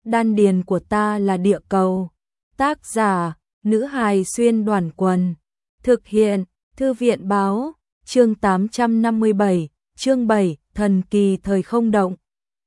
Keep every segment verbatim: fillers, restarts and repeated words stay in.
Đan điền của ta là địa cầu. Tác giả, nữ hài xuyên đoàn quần. Thực hiện, thư viện báo, chương tám trăm năm mươi bảy, chương bảy, thần kỳ thời không động.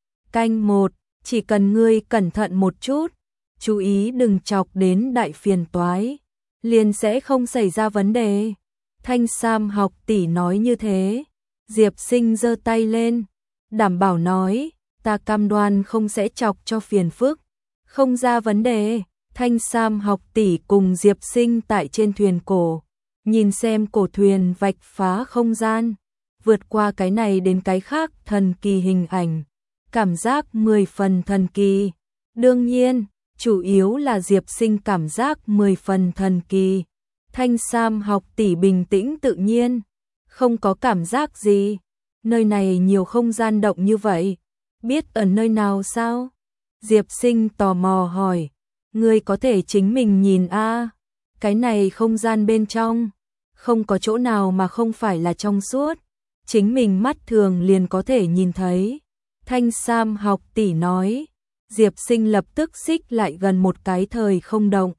Canh một, chỉ cần ngươi cẩn thận một chút, chú ý đừng chọc đến đại phiền toái, liền sẽ không xảy ra vấn đề. Thanh Sam học tỷ nói như thế. Diệp Sinh giơ tay lên, đảm bảo nói, ta cam đoan không sẽ chọc cho phiền phức, không ra vấn đề. Thanh Sam học tỷ cùng Diệp Sinh tại trên thuyền cổ, nhìn xem cổ thuyền vạch phá không gian, vượt qua cái này đến cái khác thần kỳ hình ảnh, cảm giác mười phần thần kỳ. Đương nhiên, chủ yếu là Diệp Sinh cảm giác mười phần thần kỳ. Thanh Sam học tỷ bình tĩnh tự nhiên, không có cảm giác gì. Nơi này nhiều không gian động như vậy, biết ở nơi nào sao? Diệp Sinh tò mò hỏi. Ngươi có thể chính mình nhìn a, à, cái này không gian bên trong, không có chỗ nào mà không phải là trong suốt, chính mình mắt thường liền có thể nhìn thấy. Thanh Sam học tỷ nói. Diệp Sinh lập tức xích lại gần một cái thời không động.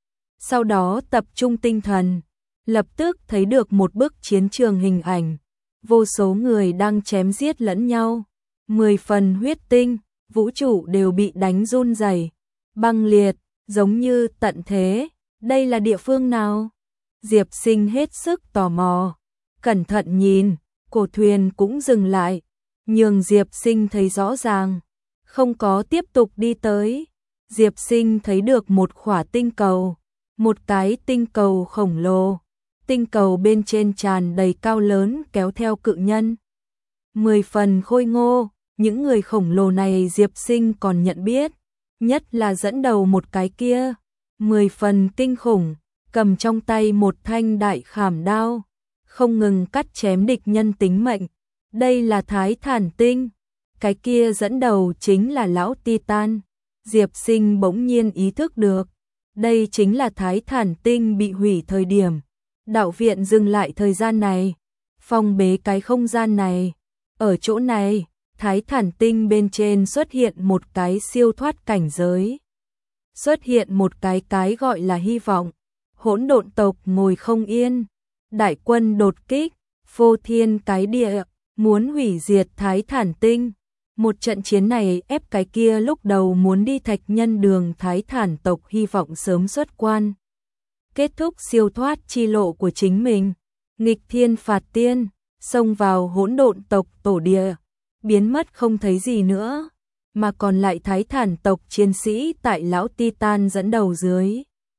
Sau đó tập trung tinh thần, lập tức thấy được một bức chiến trường hình ảnh, vô số người đang chém giết lẫn nhau, mười phần huyết tinh, vũ trụ đều bị đánh run rẩy, băng liệt, giống như tận thế. Đây là địa phương nào? Diệp Sinh hết sức tò mò, cẩn thận nhìn, cổ thuyền cũng dừng lại, nhường Diệp Sinh thấy rõ ràng, không có tiếp tục đi tới. Diệp Sinh thấy được một khỏa tinh cầu, một cái tinh cầu khổng lồ, tinh cầu bên trên tràn đầy cao lớn kéo theo cự nhân, mười phần khôi ngô. Những người khổng lồ này Diệp Sinh còn nhận biết, nhất là dẫn đầu một cái kia, mười phần kinh khủng, cầm trong tay một thanh đại khảm đao, không ngừng cắt chém địch nhân tính mệnh. Đây là Thái Thản Tinh, cái kia dẫn đầu chính là lão Titan. Diệp Sinh bỗng nhiên ý thức được, đây chính là Thái Thản Tinh bị hủy thời điểm đạo viện dừng lại thời gian này, phong bế cái không gian này. Ở chỗ này, Thái Thản Tinh bên trên xuất hiện một cái siêu thoát cảnh giới, xuất hiện một cái cái gọi là hy vọng. Hỗn độn tộc ngồi không yên, đại quân đột kích, phô thiên cái địa, muốn hủy diệt Thái Thản Tinh. Một trận chiến này ép cái kia lúc đầu muốn đi Thạch Nhân Đường Thái Thản tộc hy vọng sớm xuất quan, kết thúc siêu thoát chi lộ của chính mình, nghịch thiên phạt tiên, xông vào hỗn độn tộc tổ địa, biến mất không thấy gì nữa, mà còn lại Thái Thản tộc chiến sĩ tại lão Titan dẫn đầu dưới,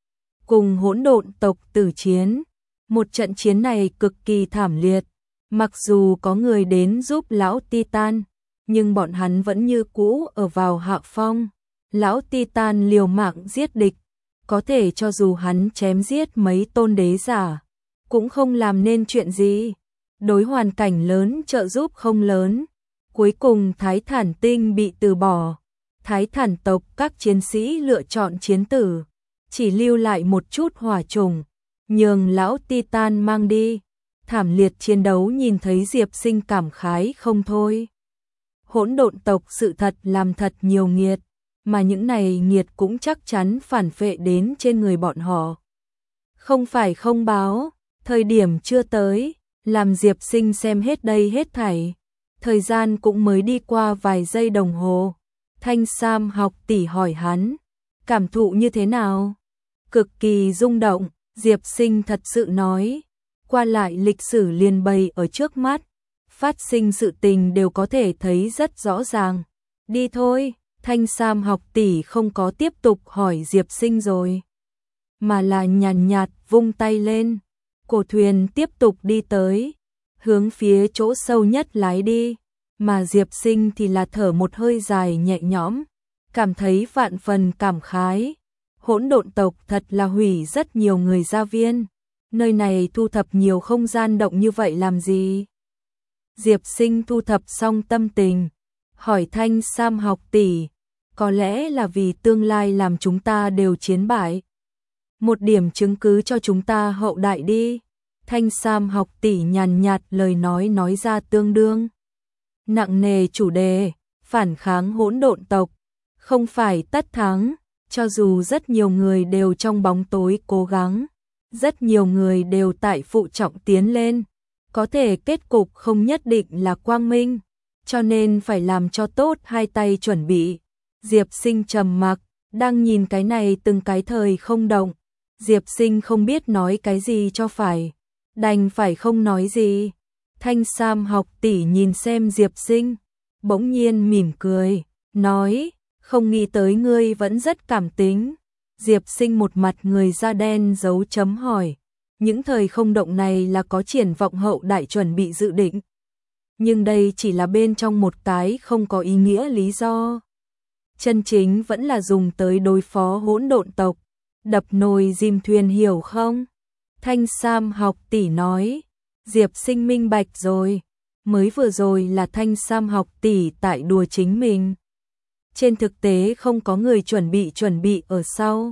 cùng hỗn độn tộc tử chiến. Một trận chiến này cực kỳ thảm liệt, mặc dù có người đến giúp lão Titan, nhưng bọn hắn vẫn như cũ ở vào hạ phong. Lão Titan liều mạng giết địch, có thể cho dù hắn chém giết mấy tôn đế giả, cũng không làm nên chuyện gì, đối hoàn cảnh lớn trợ giúp không lớn. Cuối cùng Thái Thản Tinh bị từ bỏ, Thái Thản tộc các chiến sĩ lựa chọn chiến tử, chỉ lưu lại một chút hỏa trùng, nhường lão Titan mang đi. Thảm liệt chiến đấu nhìn thấy Diệp Sinh cảm khái không thôi. Hỗn độn tộc sự thật làm thật nhiều nghiệt, mà những này nghiệt cũng chắc chắn phản phệ đến trên người bọn họ. Không phải không báo, thời điểm chưa tới, làm Diệp Sinh xem hết đây hết thảy. Thời gian cũng mới đi qua vài giây đồng hồ. Thanh Sam học tỷ hỏi hắn, cảm thụ như thế nào? Cực kỳ rung động, Diệp Sinh thật sự nói. Qua lại lịch sử liền bày ở trước mắt, phát sinh sự tình đều có thể thấy rất rõ ràng. Đi thôi. Thanh Sam học tỷ không có tiếp tục hỏi Diệp Sinh rồi, mà là nhàn nhạt vung tay lên, cổ thuyền tiếp tục đi tới, hướng phía chỗ sâu nhất lái đi, mà Diệp Sinh thì là thở một hơi dài nhẹ nhõm, cảm thấy vạn phần cảm khái. Hỗn độn tộc thật là hủy rất nhiều người gia viên, nơi này thu thập nhiều không gian động như vậy làm gì? Diệp Sinh thu thập xong tâm tình, hỏi Thanh Sam học tỷ, có lẽ là vì tương lai làm chúng ta đều chiến bại. Một điểm chứng cứ cho chúng ta hậu đại đi. Thanh Sam học tỷ nhàn nhạt lời nói nói ra tương đương nặng nề chủ đề, phản kháng hỗn độn tộc. không phải tất thắng, cho dù rất nhiều người đều trong bóng tối cố gắng, rất nhiều người đều tại phụ trọng tiến lên, có thể kết cục không nhất định là quang minh, cho nên phải làm cho tốt hai tay chuẩn bị. Diệp Sinh trầm mặc, đang nhìn cái này từng cái thời không động. Diệp Sinh không biết nói cái gì cho phải, đành phải không nói gì. Thanh Sam học tỷ nhìn xem Diệp Sinh, bỗng nhiên mỉm cười, nói, không nghĩ tới ngươi vẫn rất cảm tính. Diệp Sinh một mặt người da đen dấu chấm hỏi, những thời không động này là có triển vọng hậu đại chuẩn bị dự định. Nhưng đây chỉ là bên trong một cái không có ý nghĩa lý do. Chân chính vẫn là dùng tới đối phó hỗn độn tộc, đập nồi dìm thuyền hiểu không? Thanh Sam học tỷ nói, Diệp Sinh minh bạch rồi, mới vừa rồi là Thanh Sam học tỷ tại đùa chính mình. Trên thực tế không có người chuẩn bị chuẩn bị ở sau.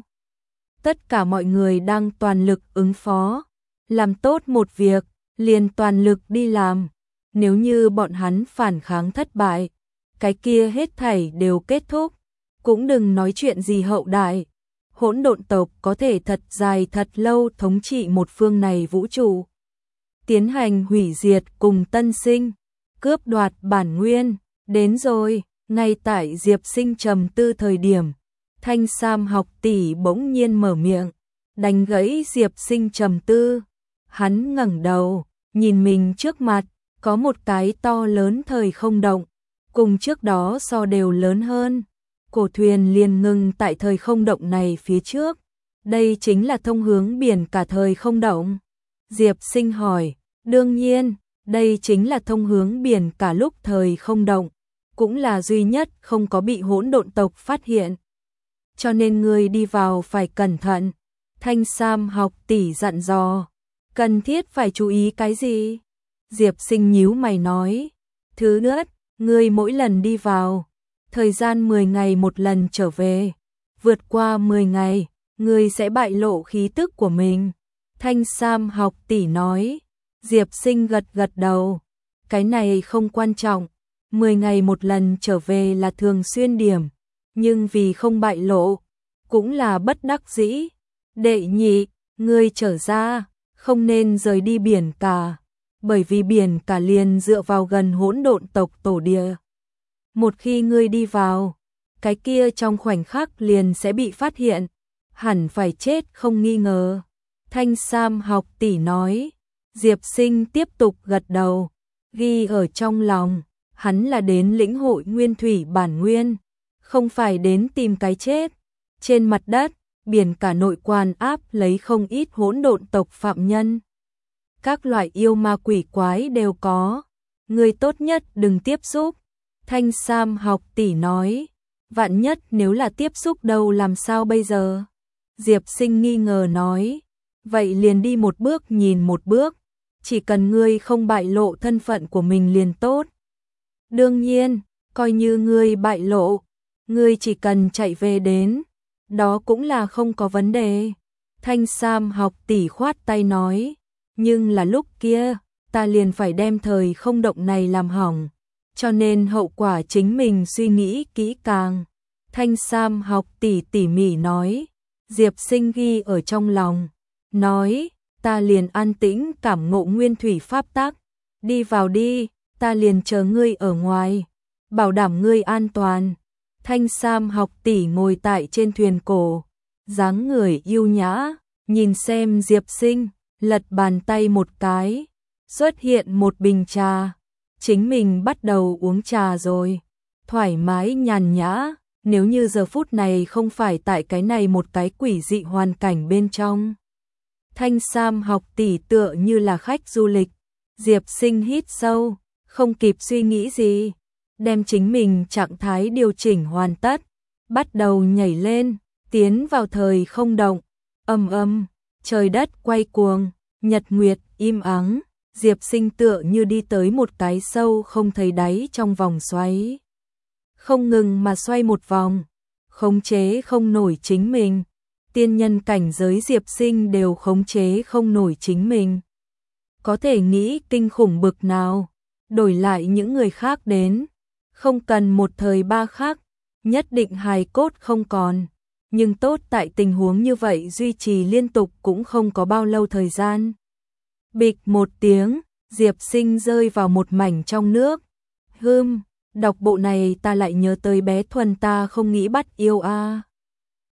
Tất cả mọi người đang toàn lực ứng phó, làm tốt một việc, liền toàn lực đi làm. Nếu như bọn hắn phản kháng thất bại, cái kia hết thảy đều kết thúc, cũng đừng nói chuyện gì hậu đại. Hỗn độn tộc có thể thật dài thật lâu thống trị một phương này vũ trụ, tiến hành hủy diệt cùng tân sinh, cướp đoạt bản nguyên. Đến rồi, ngay tại Diệp Sinh trầm tư thời điểm, Thanh Sam học tỷ bỗng nhiên mở miệng, đánh gãy Diệp Sinh trầm tư. Hắn ngẩng đầu, nhìn mình trước mặt, có một cái to lớn thời không động, cùng trước đó so đều lớn hơn. Cổ thuyền liền ngừng tại thời không động này phía trước. Đây chính là thông hướng biển cả thời không động. Diệp Sinh hỏi, đương nhiên, đây chính là thông hướng biển cả lúc thời không động, cũng là duy nhất không có bị hỗn độn tộc phát hiện. Cho nên ngươi đi vào phải cẩn thận. Thanh Sam học tỷ dặn dò, cần thiết phải chú ý cái gì? Diệp Sinh nhíu mày nói, thứ nữa, ngươi mỗi lần đi vào, thời gian mười ngày một lần trở về, vượt qua mười ngày, ngươi sẽ bại lộ khí tức của mình. Thanh Sam học tỷ nói. Diệp Sinh gật gật đầu, cái này không quan trọng, mười ngày một lần trở về là thường xuyên điểm, nhưng vì không bại lộ, cũng là bất đắc dĩ. Đệ nhị, ngươi trở ra, không nên rời đi biển cả, bởi vì biển cả liền dựa vào gần hỗn độn tộc tổ địa. Một khi ngươi đi vào, cái kia trong khoảnh khắc liền sẽ bị phát hiện, hẳn phải chết không nghi ngờ. Thanh Sam học tỷ nói. Diệp Sinh tiếp tục gật đầu, ghi ở trong lòng, hắn là đến lĩnh hội nguyên thủy bản nguyên, không phải đến tìm cái chết. Trên mặt đất, biển cả nội quan áp lấy không ít hỗn độn tộc phạm nhân. Các loại yêu ma quỷ quái đều có, người tốt nhất đừng tiếp xúc. Thanh Sam học tỷ nói, vạn nhất nếu là tiếp xúc đâu làm sao bây giờ? Diệp Sinh nghi ngờ nói, vậy liền đi một bước nhìn một bước, chỉ cần ngươi không bại lộ thân phận của mình liền tốt. Đương nhiên, coi như ngươi bại lộ, ngươi chỉ cần chạy về đến, đó cũng là không có vấn đề. Thanh Sam học tỷ khoát tay nói, nhưng là lúc kia, ta liền phải đem thời không động này làm hỏng, cho nên hậu quả chính mình suy nghĩ kỹ càng. Thanh Sam học tỷ tỉ mỉ nói, Diệp Sinh ghi ở trong lòng, nói, ta liền an tĩnh cảm ngộ nguyên thủy pháp tắc, đi vào đi, ta liền chờ ngươi ở ngoài, bảo đảm ngươi an toàn. Thanh Sam học tỷ ngồi tại trên thuyền cổ, dáng người yêu nhã, nhìn xem Diệp Sinh, lật bàn tay một cái, xuất hiện một bình trà, chính mình bắt đầu uống trà rồi, thoải mái nhàn nhã, nếu như giờ phút này không phải tại cái này một cái quỷ dị hoàn cảnh bên trong. Thanh Sam học tỷ tựa như là khách du lịch. Diệp Sinh hít sâu, không kịp suy nghĩ gì, đem chính mình trạng thái điều chỉnh hoàn tất, bắt đầu nhảy lên, tiến vào thời không động. Ầm ầm, trời đất quay cuồng, nhật nguyệt im ắng, Diệp Sinh tựa như đi tới một cái sâu không thấy đáy trong vòng xoáy, không ngừng mà xoay một vòng, khống chế không nổi chính mình. Tiên nhân cảnh giới Diệp Sinh đều khống chế không nổi chính mình. Có thể nghĩ kinh khủng bực nào, đổi lại những người khác đến, không cần một thời ba khắc, nhất định hài cốt không còn. Nhưng tốt tại tình huống như vậy duy trì liên tục cũng không có bao lâu thời gian. Bịch một tiếng, Diệp Sinh rơi vào một mảnh trong nước. Hưm, đọc bộ này ta lại nhớ tới bé Thuần ta không nghĩ bắt yêu a. À.